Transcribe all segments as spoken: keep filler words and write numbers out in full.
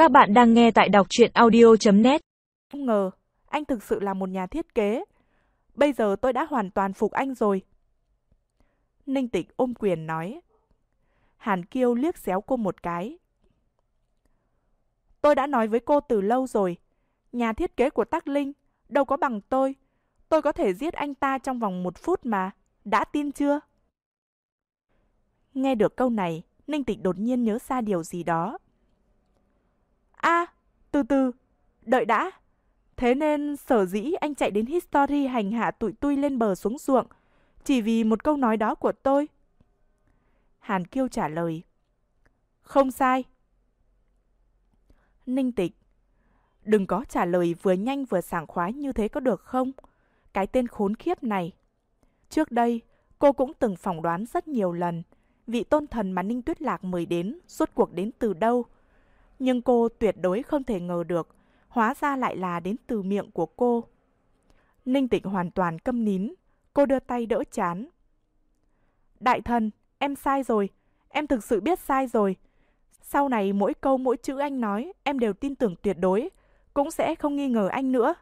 Các bạn đang nghe tại đọc truyện audio chấm net. Không ngờ, anh thực sự là một nhà thiết kế. Bây giờ tôi đã hoàn toàn phục anh rồi. Ninh Tịch ôm quyền nói. Hàn Kiêu liếc xéo cô một cái. Tôi đã nói với cô từ lâu rồi. Nhà thiết kế của Tắc Linh đâu có bằng tôi. Tôi có thể giết anh ta trong vòng một phút mà. Đã tin chưa? Nghe được câu này, Ninh Tịch đột nhiên nhớ ra điều gì đó. À, từ từ, đợi đã. Thế nên sở dĩ anh chạy đến History hành hạ tụi tui lên bờ xuống ruộng, chỉ vì một câu nói đó của tôi. Hàn Kiêu trả lời. Không sai. Ninh Tịch, đừng có trả lời vừa nhanh vừa sảng khoái như thế có được không? Cái tên khốn khiếp này. Trước đây, cô cũng từng phỏng đoán rất nhiều lần vị tôn thần mà Ninh Tuyết Lạc mời đến rốt cuộc đến từ đâu. Nhưng cô tuyệt đối không thể ngờ được, hóa ra lại là đến từ miệng của cô. Ninh Tịch hoàn toàn câm nín, cô đưa tay đỡ trán. Đại thần, em sai rồi, em thực sự biết sai rồi. Sau này mỗi câu mỗi chữ anh nói, em đều tin tưởng tuyệt đối, cũng sẽ không nghi ngờ anh nữa.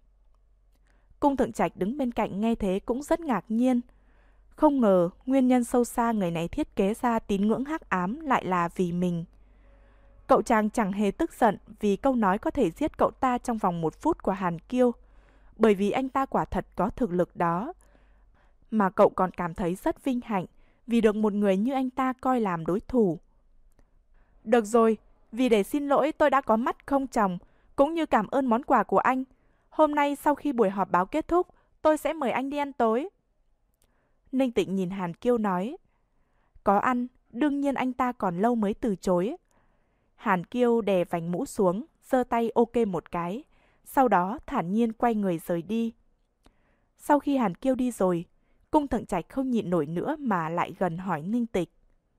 Cung Thượng Trạch đứng bên cạnh nghe thế cũng rất ngạc nhiên. Không ngờ nguyên nhân sâu xa người này thiết kế ra tín ngưỡng hắc ám lại là vì mình. Cậu chàng chẳng hề tức giận vì câu nói có thể giết cậu ta trong vòng một phút của Hàn Kiêu, bởi vì anh ta quả thật có thực lực đó. Mà cậu còn cảm thấy rất vinh hạnh vì được một người như anh ta coi làm đối thủ. Được rồi, vì để xin lỗi tôi đã có mắt không tròng, cũng như cảm ơn món quà của anh. Hôm nay sau khi buổi họp báo kết thúc, tôi sẽ mời anh đi ăn tối. Ninh Tịnh nhìn Hàn Kiêu nói. Có ăn, đương nhiên anh ta còn lâu mới từ chối. Hàn Kiêu đè vành mũ xuống, giơ tay ok một cái, sau đó thản nhiên quay người rời đi. Sau khi Hàn Kiêu đi rồi, Cung Thượng Trạch không nhịn nổi nữa mà lại gần hỏi Ninh Tịch.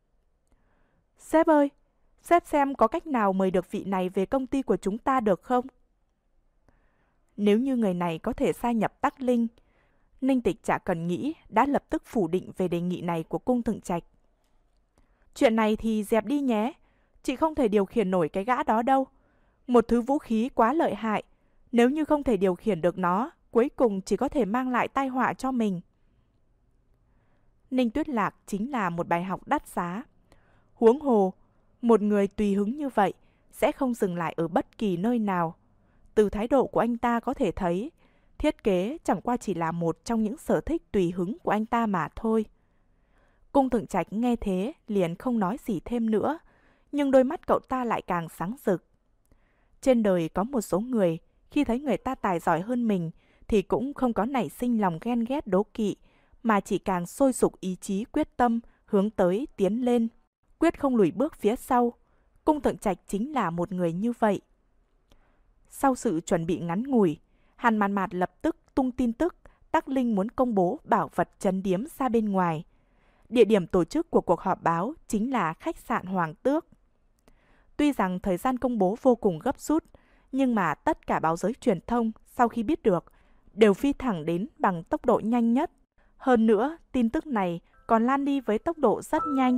Sếp ơi, sếp xem có cách nào mời được vị này về công ty của chúng ta được không? Nếu như người này có thể gia nhập Tắc Linh, Ninh Tịch chả cần nghĩ đã lập tức phủ định về đề nghị này của Cung Thượng Trạch. Chuyện này thì dẹp đi nhé. Chị không thể điều khiển nổi cái gã đó đâu. Một thứ vũ khí quá lợi hại. Nếu như không thể điều khiển được nó, cuối cùng chỉ có thể mang lại tai họa cho mình. Ninh Tuyết Lạc chính là một bài học đắt giá. Huống hồ, một người tùy hứng như vậy sẽ không dừng lại ở bất kỳ nơi nào. Từ thái độ của anh ta có thể thấy, thiết kế chẳng qua chỉ là một trong những sở thích tùy hứng của anh ta mà thôi. Cung Thượng Trạch nghe thế liền không nói gì thêm nữa, nhưng đôi mắt cậu ta lại càng sáng rực. Trên đời có một số người, khi thấy người ta tài giỏi hơn mình thì cũng không có nảy sinh lòng ghen ghét đố kỵ, mà chỉ càng sôi sục ý chí quyết tâm hướng tới tiến lên, quyết không lùi bước phía sau. Cung Thượng Trạch chính là một người như vậy. Sau sự chuẩn bị ngắn ngủi, Hàn Mạn Mạt lập tức tung tin tức Tắc Linh muốn công bố bảo vật trấn điếm ra bên ngoài. Địa điểm tổ chức của cuộc họp báo chính là khách sạn Hoàng Tước. Tuy rằng thời gian công bố vô cùng gấp rút, nhưng mà tất cả báo giới truyền thông sau khi biết được đều phi thẳng đến bằng tốc độ nhanh nhất. Hơn nữa, tin tức này còn lan đi với tốc độ rất nhanh.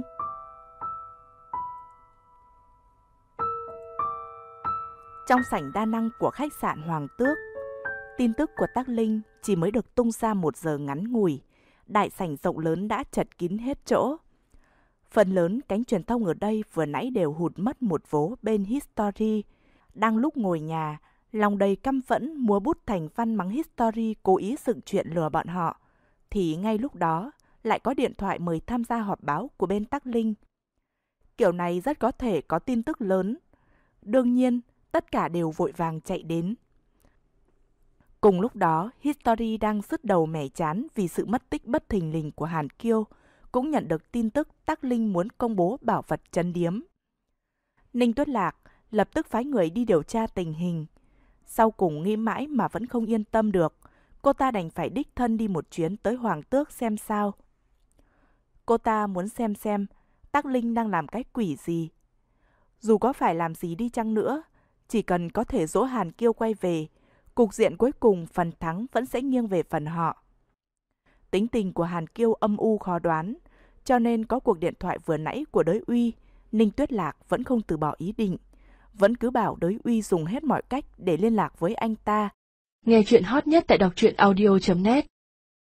Trong sảnh đa năng của khách sạn Hoàng Tước, tin tức của Tắc Linh chỉ mới được tung ra một giờ ngắn ngủi, đại sảnh rộng lớn đã chật kín hết chỗ. Phần lớn cánh truyền thông ở đây vừa nãy đều hụt mất một vố bên History. Đang lúc ngồi nhà, lòng đầy căm phẫn múa bút thành văn mắng History cố ý dựng chuyện lừa bọn họ, thì ngay lúc đó lại có điện thoại mời tham gia họp báo của bên Tắc Linh. Kiểu này rất có thể có tin tức lớn. Đương nhiên, tất cả đều vội vàng chạy đến. Cùng lúc đó, History đang sứt đầu mẻ chán vì sự mất tích bất thình lình của Hàn Kiêu, cũng nhận được tin tức Tắc Linh muốn công bố bảo vật trấn điếm. Ninh Tuyết Lạc lập tức phái người đi điều tra tình hình. Sau cùng nghĩ mãi mà vẫn không yên tâm được, cô ta đành phải đích thân đi một chuyến tới Hoàng Tước xem sao. Cô ta muốn xem xem Tắc Linh đang làm cái quỷ gì. Dù có phải làm gì đi chăng nữa, chỉ cần có thể dỗ Hàn Kiêu quay về, cục diện cuối cùng phần thắng vẫn sẽ nghiêng về phần họ. Tính tình của Hàn Kiêu âm u khó đoán, cho nên có cuộc điện thoại vừa nãy của đới Uy, Ninh Tuyết Lạc vẫn không từ bỏ ý định. vẫn cứ bảo đới Uy dùng hết mọi cách để liên lạc với anh ta. Nghe chuyện hot nhất tại đọc truyện audio chấm net